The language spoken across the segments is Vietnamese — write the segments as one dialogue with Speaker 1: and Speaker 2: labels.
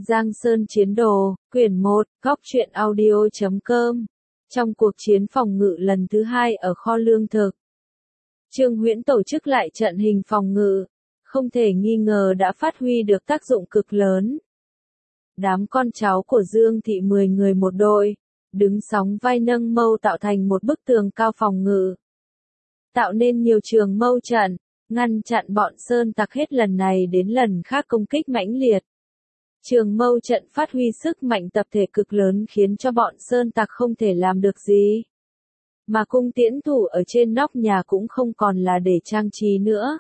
Speaker 1: Giang Sơn Chiến Đồ, quyển 1, góc truyện audio.com. Trong cuộc chiến phòng ngự lần thứ 2 ở kho lương thực, Trương Huyễn tổ chức lại trận hình phòng ngự, không thể nghi ngờ đã phát huy được tác dụng cực lớn. Đám con cháu của Dương Thị 10 người một đội, đứng sóng vai nâng mâu tạo thành một bức tường cao phòng ngự, tạo nên nhiều trường mâu trận, ngăn chặn bọn sơn tặc hết lần này đến lần khác công kích mãnh liệt. Trường mâu trận phát huy sức mạnh tập thể cực lớn khiến cho bọn sơn tặc không thể làm được gì. Mà cung tiễn thủ ở trên nóc nhà cũng không còn là để trang trí nữa.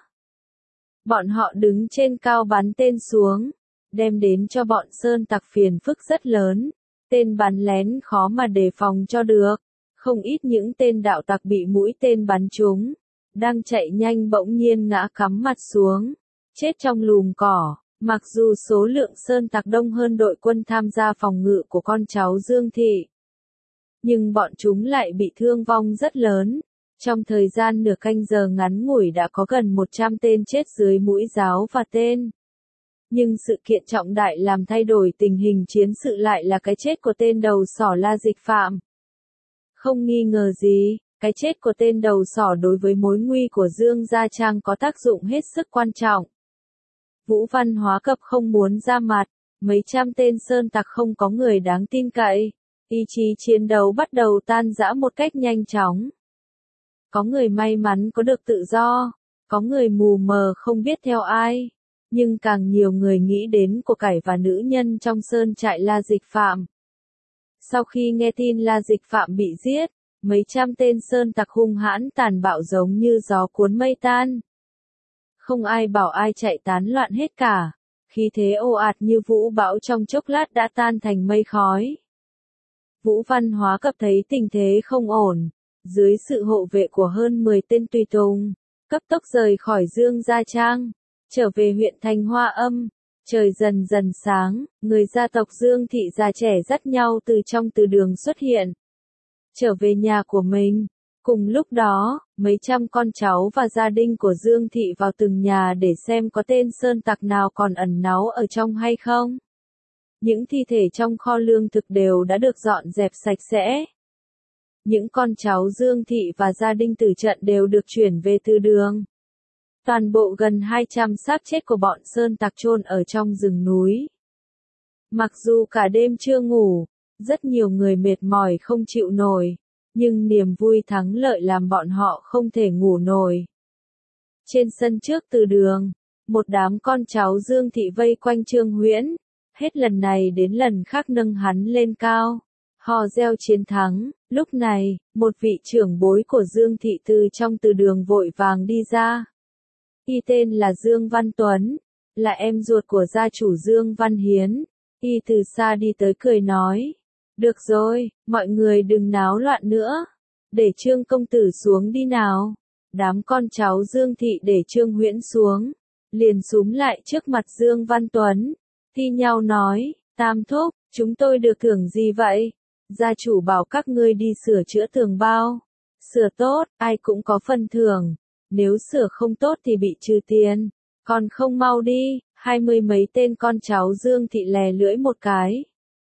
Speaker 1: Bọn họ đứng trên cao bắn tên xuống, đem đến cho bọn sơn tặc phiền phức rất lớn. Tên bắn lén khó mà đề phòng cho được. Không ít những tên đạo tặc bị mũi tên bắn trúng, đang chạy nhanh bỗng nhiên ngã cắm mặt xuống, chết trong lùm cỏ. Mặc dù số lượng sơn tặc đông hơn đội quân tham gia phòng ngự của con cháu Dương Thị, nhưng bọn chúng lại bị thương vong rất lớn. Trong thời gian nửa canh giờ ngắn ngủi đã có gần 100 tên chết dưới mũi giáo và tên. Nhưng sự kiện trọng đại làm thay đổi tình hình chiến sự lại là cái chết của tên đầu sỏ La Dịch Phạm. Không nghi ngờ gì, cái chết của tên đầu sỏ đối với mối nguy của Dương Gia Trang có tác dụng hết sức quan trọng. Vũ Văn Hóa Cập không muốn ra mặt, mấy trăm tên sơn tặc không có người đáng tin cậy, ý chí chiến đấu bắt đầu tan rã một cách nhanh chóng. Có người may mắn có được tự do, có người mù mờ không biết theo ai, nhưng càng nhiều người nghĩ đến của cải và nữ nhân trong sơn trại La Dịch Phạm. Sau khi nghe tin La Dịch Phạm bị giết, mấy trăm tên sơn tặc hung hãn tàn bạo giống như gió cuốn mây tan. Không ai bảo ai chạy tán loạn hết cả, khí thế ồ ạt như vũ bão trong chốc lát đã tan thành mây khói. Vũ Văn Hóa Cập thấy tình thế không ổn, dưới sự hộ vệ của hơn 10 tên tùy tùng, cấp tốc rời khỏi Dương Gia Trang, trở về huyện Thành Hoa Âm. Trời dần dần sáng, người gia tộc Dương Thị già trẻ dắt nhau từ trong từ đường xuất hiện, trở về nhà của mình. Cùng lúc đó, mấy trăm con cháu và gia đình của Dương Thị vào từng nhà để xem có tên sơn tặc nào còn ẩn náu ở trong hay không. Những thi thể trong kho lương thực đều đã được dọn dẹp sạch sẽ. Những con cháu Dương Thị và gia đình tử trận đều được chuyển về từ đường. Toàn bộ gần 200 xác chết của bọn sơn tặc chôn ở trong rừng núi. Mặc dù cả đêm chưa ngủ, rất nhiều người mệt mỏi không chịu nổi, nhưng niềm vui thắng lợi làm bọn họ không thể ngủ nổi. Trên sân trước từ đường, một đám con cháu Dương Thị vây quanh Trương Huyễn, hết lần này đến lần khác nâng hắn lên cao, hò reo chiến thắng. Lúc này, một vị trưởng bối của Dương Thị từ trong từ đường vội vàng đi ra. Y tên là Dương Văn Tuấn, là em ruột của gia chủ Dương Văn Hiến. Y từ xa đi tới cười nói: "Được rồi, mọi người đừng náo loạn nữa, để Trương công tử xuống đi nào." Đám con cháu Dương Thị để Trương Huyễn xuống, liền xúm lại trước mặt Dương Văn Tuấn, thi nhau nói: "Tam thúc, chúng tôi được thưởng gì vậy? Gia chủ bảo các ngươi đi sửa chữa tường bao. Sửa tốt, ai cũng có phần thưởng. Nếu sửa không tốt thì bị trừ tiền. Còn không mau đi." 20 mấy tên con cháu Dương Thị lè lưỡi một cái,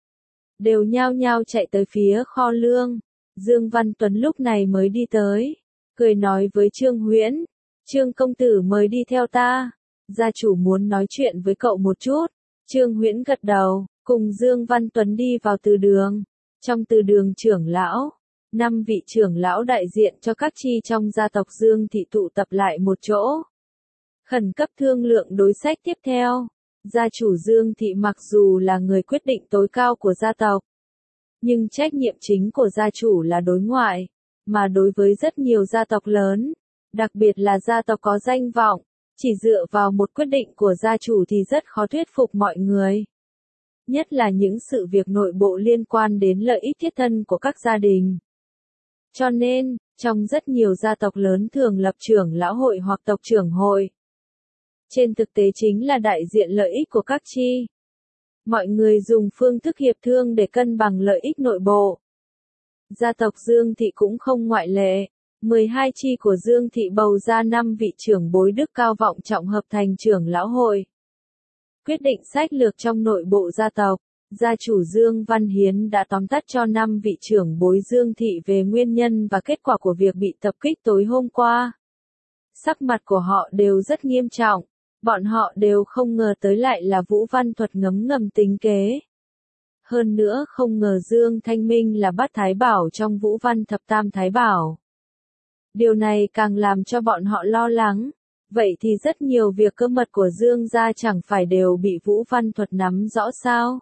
Speaker 1: đều nhao nhao chạy tới phía kho lương. Dương Văn Tuấn lúc này mới đi tới, cười nói với Trương Huyễn: "Trương công tử mời đi theo ta, gia chủ muốn nói chuyện với cậu một chút." Trương Huyễn gật đầu, cùng Dương Văn Tuấn đi vào từ đường. Trong từ đường trưởng lão, 5 vị trưởng lão đại diện cho các chi trong gia tộc Dương Thị tụ tập lại một chỗ, khẩn cấp thương lượng đối sách tiếp theo. Gia chủ Dương Thị mặc dù là người quyết định tối cao của gia tộc, nhưng trách nhiệm chính của gia chủ là đối ngoại, mà đối với rất nhiều gia tộc lớn, đặc biệt là gia tộc có danh vọng, chỉ dựa vào một quyết định của gia chủ thì rất khó thuyết phục mọi người. Nhất là những sự việc nội bộ liên quan đến lợi ích thiết thân của các gia đình. Cho nên, trong rất nhiều gia tộc lớn thường lập trưởng lão hội hoặc tộc trưởng hội. Trên thực tế chính là đại diện lợi ích của các chi. Mọi người dùng phương thức hiệp thương để cân bằng lợi ích nội bộ. Gia tộc Dương Thị cũng không ngoại lệ. 12 chi của Dương Thị bầu ra 5 vị trưởng bối đức cao vọng trọng hợp thành trưởng lão hội. Quyết định sách lược trong nội bộ gia tộc, gia chủ Dương Văn Hiến đã tóm tắt cho 5 vị trưởng bối Dương thị về nguyên nhân và kết quả của việc bị tập kích tối hôm qua. Sắc mặt của họ đều rất nghiêm trọng, bọn họ đều không ngờ tới lại là Vũ Văn Thuật ngấm ngầm tính kế. Hơn nữa không ngờ Dương Thanh Minh là bát thái bảo trong Vũ Văn thập tam thái bảo. Điều này càng làm cho bọn họ lo lắng. Vậy thì rất nhiều việc cơ mật của Dương gia chẳng phải đều bị Vũ Văn Thuật nắm rõ sao?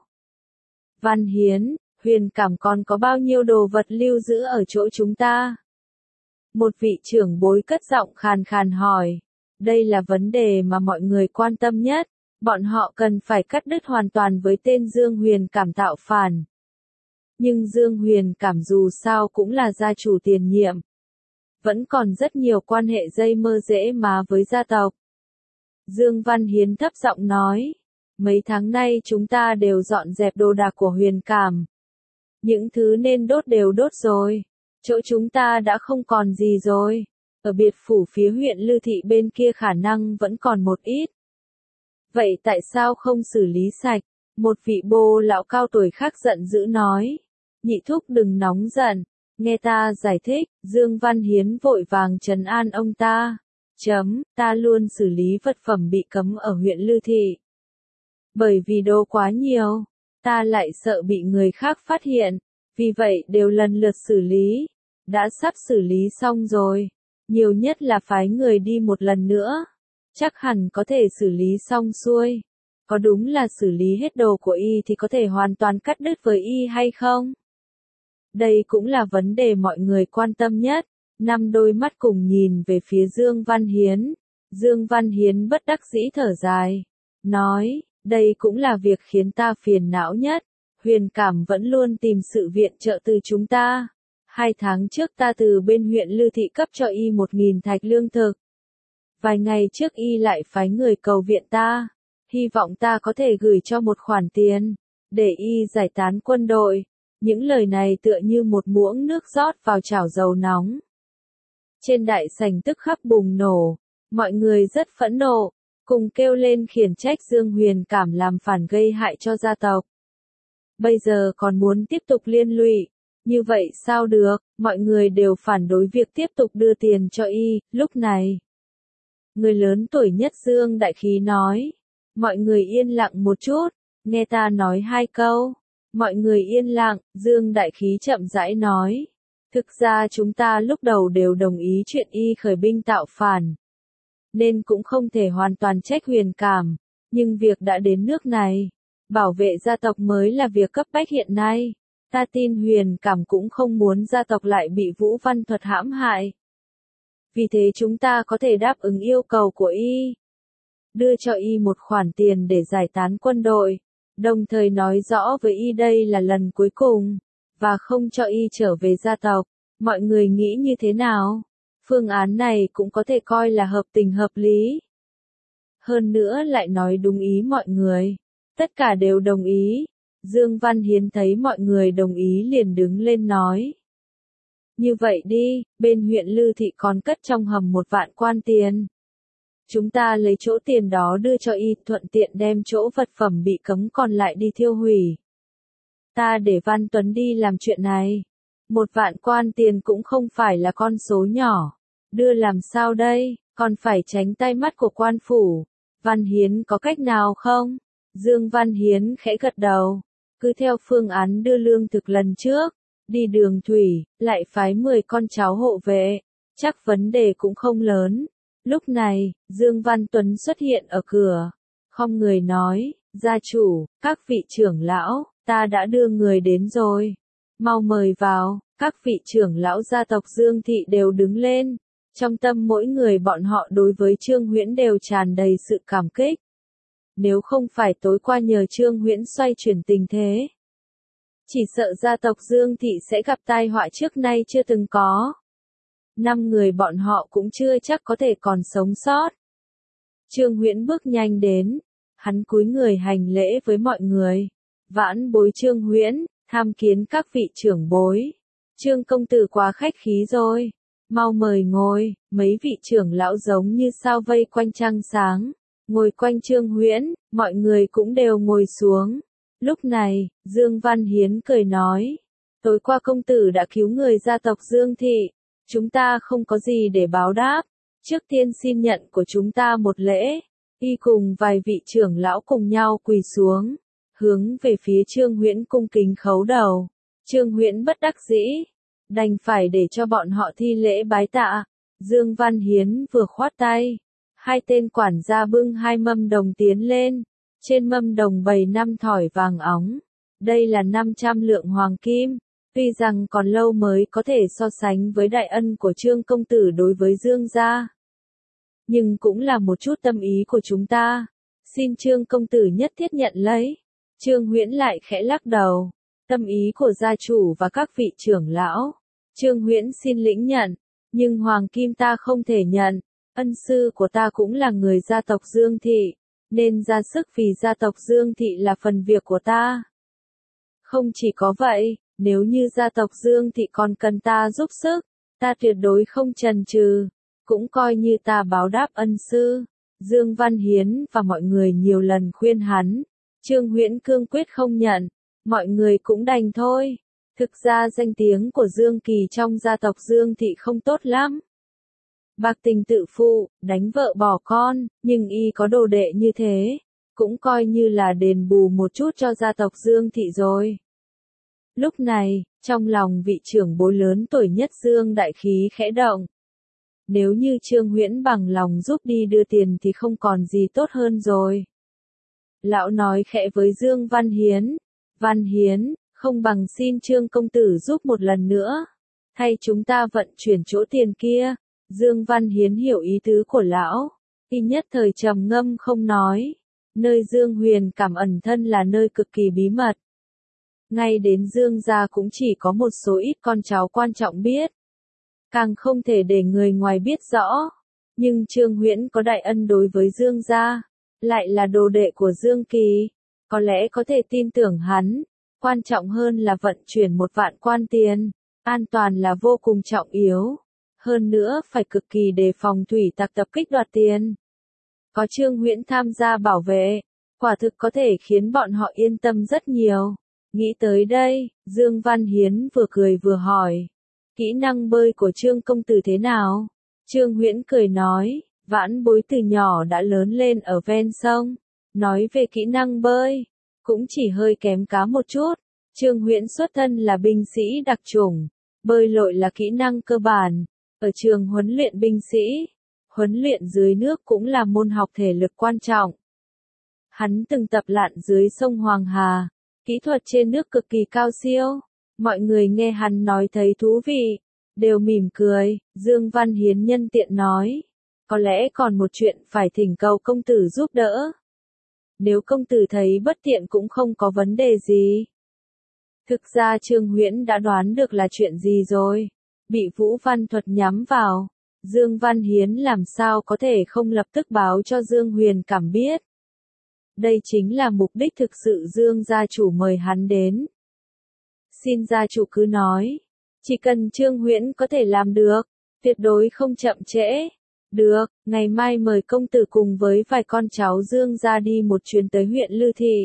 Speaker 1: Văn Hiến, Huyền Cảm còn có bao nhiêu đồ vật lưu giữ ở chỗ chúng ta? Một vị trưởng bối cất giọng khàn khàn hỏi. Đây là vấn đề mà mọi người quan tâm nhất. Bọn họ cần phải cắt đứt hoàn toàn với tên Dương Huyền Cảm tạo phản. Nhưng Dương Huyền Cảm dù sao cũng là gia chủ tiền nhiệm. Vẫn còn rất nhiều quan hệ dây mơ rễ má với gia tộc. Dương Văn Hiến thấp giọng nói. Mấy tháng nay chúng ta đều dọn dẹp đồ đạc của Huyền Cảm. Những thứ nên đốt đều đốt rồi. Chỗ chúng ta đã không còn gì rồi. Ở biệt phủ phía huyện Lư Thị bên kia khả năng vẫn còn một ít. Vậy tại sao không xử lý sạch? Một vị bô lão cao tuổi khác giận dữ nói. Nhị thúc đừng nóng giận. Nghe ta giải thích, Dương Văn Hiến vội vàng trấn an ông ta. Ta luôn xử lý vật phẩm bị cấm ở huyện Lư Thị. Bởi vì đồ quá nhiều, ta lại sợ bị người khác phát hiện, vì vậy đều lần lượt xử lý. Đã sắp xử lý xong rồi, nhiều nhất là phái người đi một lần nữa. Chắc hẳn có thể xử lý xong xuôi. Có đúng là xử lý hết đồ của y thì có thể hoàn toàn cắt đứt với y hay không? Đây cũng là vấn đề mọi người quan tâm nhất. 5 đôi mắt cùng nhìn về phía Dương Văn Hiến. Dương Văn Hiến bất đắc dĩ thở dài. Nói, đây cũng là việc khiến ta phiền não nhất. Huyền Cảm vẫn luôn tìm sự viện trợ từ chúng ta. 2 tháng trước ta từ bên huyện Lư Thị cấp cho y 1.000 thạch lương thực. Vài ngày trước y lại phái người cầu viện ta. Hy vọng ta có thể gửi cho một khoản tiền. Để y giải tán quân đội. Những lời này tựa như một muỗng nước rót vào chảo dầu nóng. Trên đại sảnh tức khắc bùng nổ. Mọi người rất phẫn nộ. Cùng kêu lên khiển trách Dương Huyền Cảm làm phản gây hại cho gia tộc. Bây giờ còn muốn tiếp tục liên lụy. Như vậy sao được, mọi người đều phản đối việc tiếp tục đưa tiền cho y. Lúc này, người lớn tuổi nhất Dương Đại Khí nói. Mọi người yên lặng một chút, nghe ta nói 2 câu. Mọi người yên lặng, Dương Đại Khí chậm rãi nói. Thực ra chúng ta lúc đầu đều đồng ý chuyện y khởi binh tạo phản. Nên cũng không thể hoàn toàn trách Huyền Cảm. Nhưng việc đã đến nước này, bảo vệ gia tộc mới là việc cấp bách hiện nay. Ta tin Huyền Cảm cũng không muốn gia tộc lại bị Vũ Văn Thuật hãm hại. Vì thế chúng ta có thể đáp ứng yêu cầu của y. Đưa cho y một khoản tiền để giải tán quân đội. Đồng thời nói rõ với y đây là lần cuối cùng. Và không cho y trở về gia tộc. Mọi người nghĩ như thế nào? Phương án này cũng có thể coi là hợp tình hợp lý. Hơn nữa lại nói đúng ý mọi người. Tất cả đều đồng ý. Dương Văn Hiến thấy mọi người đồng ý liền đứng lên nói. Như vậy đi, bên huyện Lư Thị còn cất trong hầm 1 vạn quan tiền. Chúng ta lấy chỗ tiền đó đưa cho y, thuận tiện đem chỗ vật phẩm bị cấm còn lại đi thiêu hủy. Ta để Văn Tuấn đi làm chuyện này. 1 vạn quan tiền cũng không phải là con số nhỏ. Đưa làm sao đây, còn phải tránh tay mắt của quan phủ. Văn Hiến có cách nào không? Dương Văn Hiến khẽ gật đầu. Cứ theo phương án đưa lương thực lần trước. Đi đường thủy, lại phái 10 con cháu hộ vệ. Chắc vấn đề cũng không lớn. Lúc này, Dương Văn Tuấn xuất hiện ở cửa. Không người nói, gia chủ, các vị trưởng lão, ta đã đưa người đến rồi. Mau mời vào, các vị trưởng lão gia tộc Dương Thị đều đứng lên. Trong tâm mỗi người bọn họ đối với Trương Huyễn đều tràn đầy sự cảm kích. Nếu không phải tối qua nhờ Trương Huyễn xoay chuyển tình thế, chỉ sợ gia tộc Dương Thị sẽ gặp tai họa trước nay chưa từng có. 5 người bọn họ cũng chưa chắc có thể còn sống sót. Trương Huyễn bước nhanh đến, hắn cúi người hành lễ với mọi người. Vãn bối Trương Huyễn, tham kiến các vị trưởng bối. Trương công tử quá khách khí rồi. Mau mời ngồi, mấy vị trưởng lão giống như sao vây quanh trăng sáng. Ngồi quanh Trương Huyễn, mọi người cũng đều ngồi xuống. Lúc này, Dương Văn Hiến cười nói. Tối qua công tử đã cứu người gia tộc Dương Thị. Chúng ta không có gì để báo đáp. Trước tiên xin nhận của chúng ta một lễ. Y cùng vài vị trưởng lão cùng nhau quỳ xuống. Hướng về phía Trương Huyễn cung kính khấu đầu. Trương Huyễn bất đắc dĩ. Đành phải để cho bọn họ thi lễ bái tạ. Dương Văn Hiến vừa khoát tay. Hai tên quản gia bưng hai mâm đồng tiến lên. Trên mâm đồng bày 5 thỏi vàng óng. Đây là 500 lượng hoàng kim. Tuy rằng còn lâu mới có thể so sánh với đại ân của Trương công tử đối với Dương gia. Nhưng cũng là một chút tâm ý của chúng ta. Xin Trương công tử nhất thiết nhận lấy. Trương Huyễn lại khẽ lắc đầu. Tâm ý của gia chủ và các vị trưởng lão. Trương Huyễn xin lĩnh nhận. Nhưng hoàng kim ta không thể nhận. Ân sư của ta cũng là người gia tộc Dương Thị. Nên ra sức vì gia tộc Dương Thị là phần việc của ta. Không chỉ có vậy, nếu như gia tộc Dương Thị còn cần ta giúp sức, ta tuyệt đối không chần chừ, cũng coi như ta báo đáp ân sư. Dương Văn Hiến và mọi người nhiều lần khuyên hắn, Trương Huyễn cương quyết không nhận, mọi người cũng đành thôi. Thực ra danh tiếng của Dương Kỳ trong gia tộc Dương Thị không tốt lắm. Bạc tình tự phụ, đánh vợ bỏ con, nhưng y có đồ đệ như thế, cũng coi như là đền bù một chút cho gia tộc Dương Thị rồi. Lúc này, trong lòng vị trưởng bối lớn tuổi nhất Dương Đại Khí khẽ động. Nếu như Trương Huyễn bằng lòng giúp đi đưa tiền thì không còn gì tốt hơn rồi. Lão nói khẽ với Dương Văn Hiến. Văn Hiến, không bằng xin Trương công tử giúp một lần nữa. Thay chúng ta vận chuyển chỗ tiền kia. Dương Văn Hiến hiểu ý tứ của lão. Y nhất thời trầm ngâm không nói. Nơi Dương Huyền cảm ẩn thân là nơi cực kỳ bí mật. Ngay đến Dương gia cũng chỉ có một số ít con cháu quan trọng biết. Càng không thể để người ngoài biết rõ. Nhưng Trương Huyễn có đại ân đối với Dương gia. Lại là đồ đệ của Dương Kỳ. Có lẽ có thể tin tưởng hắn. Quan trọng hơn là vận chuyển 1 vạn quan tiền. An toàn là vô cùng trọng yếu. Hơn nữa phải cực kỳ đề phòng thủy tặc tập kích đoạt tiền. Có Trương Huyễn tham gia bảo vệ. Quả thực có thể khiến bọn họ yên tâm rất nhiều. Nghĩ tới đây, Dương Văn Hiến vừa cười vừa hỏi. Kỹ năng bơi của Trương công tử thế nào? Trương Huyễn cười nói, vãn bối từ nhỏ đã lớn lên ở ven sông. Nói về kỹ năng bơi, cũng chỉ hơi kém cá một chút. Trương Huyễn xuất thân là binh sĩ đặc chủng. Bơi lội là kỹ năng cơ bản. Ở trường huấn luyện binh sĩ, huấn luyện dưới nước cũng là môn học thể lực quan trọng. Hắn từng tập lặn dưới sông Hoàng Hà. Kỹ thuật trên nước cực kỳ cao siêu. Mọi người nghe hắn nói thấy thú vị. Đều mỉm cười. Dương Văn Hiến nhân tiện nói. Có lẽ còn một chuyện phải thỉnh cầu công tử giúp đỡ. Nếu công tử thấy bất tiện cũng không có vấn đề gì. Thực ra Trương Huyễn đã đoán được là chuyện gì rồi. Bị Vũ Văn Thuật nhắm vào. Dương Văn Hiến làm sao có thể không lập tức báo cho Dương Huyền cảm biết. Đây chính là mục đích thực sự Dương gia chủ mời hắn đến. Xin gia chủ cứ nói. Chỉ cần Trương Huyễn có thể làm được. Tuyệt đối không chậm trễ. Được, ngày mai mời công tử cùng với vài con cháu Dương gia đi một chuyến tới huyện Lư Thị.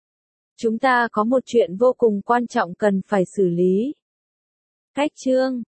Speaker 1: Chúng ta có một chuyện vô cùng quan trọng cần phải xử lý. Cách chương